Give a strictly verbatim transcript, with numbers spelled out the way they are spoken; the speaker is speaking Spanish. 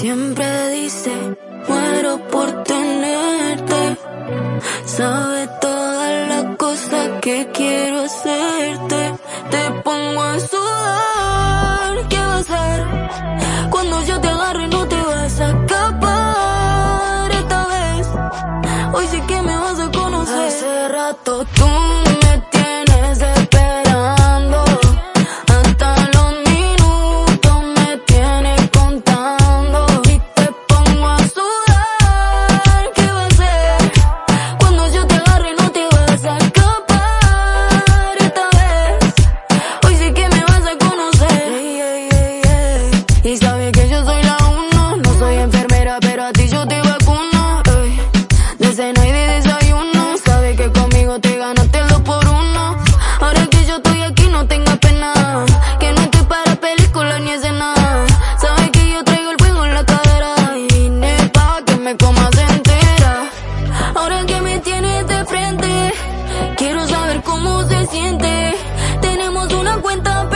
Siempre dice, muero por tenerte. Sabe todas las cosas que quiero hacerte. Te pongo a sudar, ¿qué va a hacer? Cuando yo te agarre no te vas a escapar esta vez. Hoy sí que me vas a conocer. Hace rato tú me tienes esperando. Hasta los minutos me tienes contando. Y te pongo a sudar, ¿qué va a hacer? Cuando yo te agarre no te vas a escapar esta vez. Hoy sí que me vas a conocer. Ey, ey, ey, ey. Y sabes que yo soy la uno. No soy enfermera pero a ti yo te vacuno. Ey. De cena y de desayuno. Sabes que conmigo te ganaste el dos por uno. Ahora que yo estoy aquí no tengas pena. Que no estoy para películas ni escena. Sabes que yo traigo el fuego en la cadera. Y nepa que me comas entera. Ahora que me tienes de frente, quiero saber cómo se siente. Tenemos una cuenta